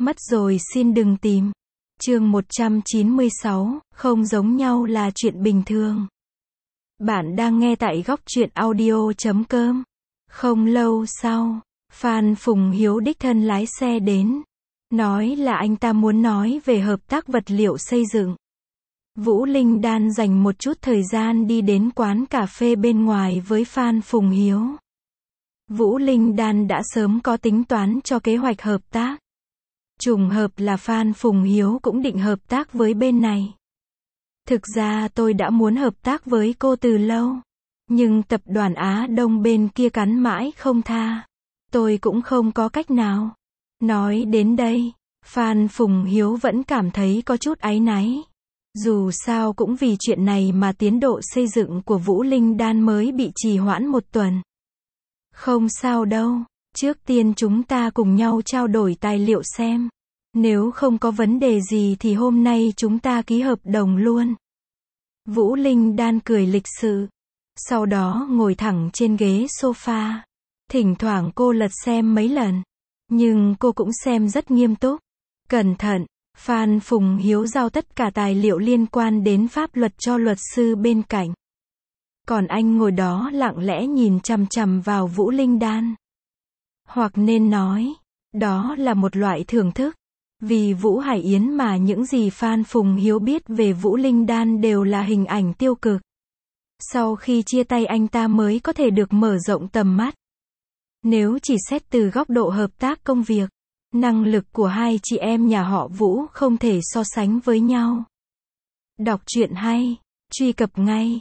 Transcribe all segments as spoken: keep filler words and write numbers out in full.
Mất rồi xin đừng tìm. Chương một trăm chín mươi sáu, không giống nhau là chuyện bình thường. Bạn đang nghe tại góc truyện audio chấm com. Không lâu sau, Phan Phùng Hiếu đích thân lái xe đến. Nói là anh ta muốn nói về hợp tác vật liệu xây dựng. Vũ Linh Đan dành một chút thời gian đi đến quán cà phê bên ngoài với Phan Phùng Hiếu. Vũ Linh Đan đã sớm có tính toán cho kế hoạch hợp tác. Trùng hợp là Phan Phùng Hiếu cũng định hợp tác với bên này. Thực ra tôi đã muốn hợp tác với cô từ lâu. Nhưng tập đoàn Á Đông bên kia cắn mãi không tha. Tôi cũng không có cách nào. Nói đến đây, Phan Phùng Hiếu vẫn cảm thấy có chút áy náy. Dù sao cũng vì chuyện này mà tiến độ xây dựng của Vũ Linh Đan mới bị trì hoãn một tuần. Không sao đâu, trước tiên chúng ta cùng nhau trao đổi tài liệu xem. Nếu không có vấn đề gì thì hôm nay chúng ta ký hợp đồng luôn. Vũ Linh Đan cười lịch sự. Sau đó ngồi thẳng trên ghế sofa. Thỉnh thoảng cô lật xem mấy lần. Nhưng cô cũng xem rất nghiêm túc. Cẩn thận, Phan Phùng Hiếu giao tất cả tài liệu liên quan đến pháp luật cho luật sư bên cạnh. Còn anh ngồi đó lặng lẽ nhìn chằm chằm vào Vũ Linh Đan. Hoặc nên nói, đó là một loại thưởng thức. Vì Vũ Hải Yến mà những gì Phan Phùng Hiếu biết về Vũ Linh Đan đều là hình ảnh tiêu cực. Sau khi chia tay anh ta mới có thể được mở rộng tầm mắt. Nếu chỉ xét từ góc độ hợp tác công việc, năng lực của hai chị em nhà họ Vũ không thể so sánh với nhau. Đọc truyện hay, truy cập ngay.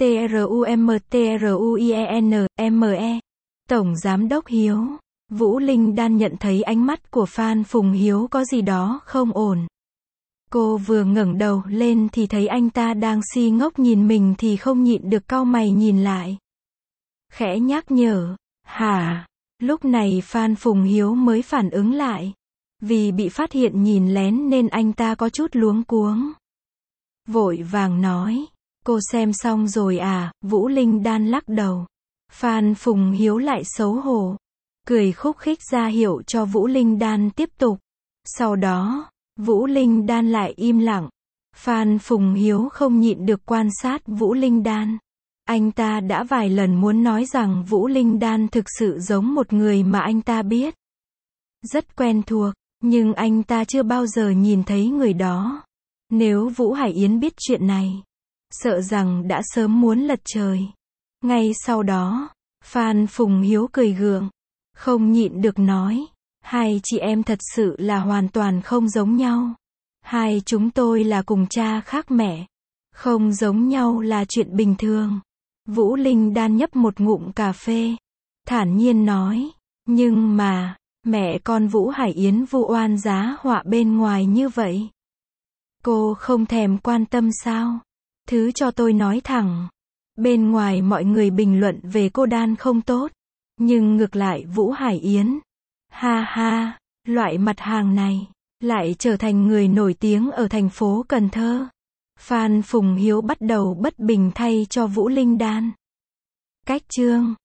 trumtruyenme. Tổng Giám đốc Hiếu. Vũ Linh Đan nhận thấy ánh mắt của Phan Phùng Hiếu có gì đó không ổn. Cô vừa ngẩng đầu lên thì thấy anh ta đang si ngốc nhìn mình thì không nhịn được cau mày nhìn lại. Khẽ nhắc nhở, hả? Lúc này Phan Phùng Hiếu mới phản ứng lại. Vì bị phát hiện nhìn lén nên anh ta có chút luống cuống. Vội vàng nói, cô xem xong rồi à? Vũ Linh Đan lắc đầu. Phan Phùng Hiếu lại xấu hổ. Cười khúc khích ra hiệu cho Vũ Linh Đan tiếp tục. Sau đó, Vũ Linh Đan lại im lặng. Phan Phùng Hiếu không nhịn được quan sát Vũ Linh Đan. Anh ta đã vài lần muốn nói rằng Vũ Linh Đan thực sự giống một người mà anh ta biết. Rất quen thuộc, nhưng anh ta chưa bao giờ nhìn thấy người đó. Nếu Vũ Hải Yến biết chuyện này, sợ rằng đã sớm muốn lật trời. Ngay sau đó, Phan Phùng Hiếu cười gượng. Không nhịn được nói, hai chị em thật sự là hoàn toàn không giống nhau. Hai chúng tôi là cùng cha khác mẹ. Không giống nhau là chuyện bình thường. Vũ Linh Đan nhấp một ngụm cà phê. Thản nhiên nói, nhưng mà, mẹ con Vũ Hải Yến vu oan giá họa bên ngoài như vậy. Cô không thèm quan tâm sao? Thứ cho tôi nói thẳng. Bên ngoài mọi người bình luận về cô Đan không tốt. Nhưng ngược lại Vũ Hải Yến, ha ha, loại mặt hàng này, lại trở thành người nổi tiếng ở thành phố Cần Thơ. Phan Phùng Hiếu bắt đầu bất bình thay cho Vũ Linh Đan. Cách chương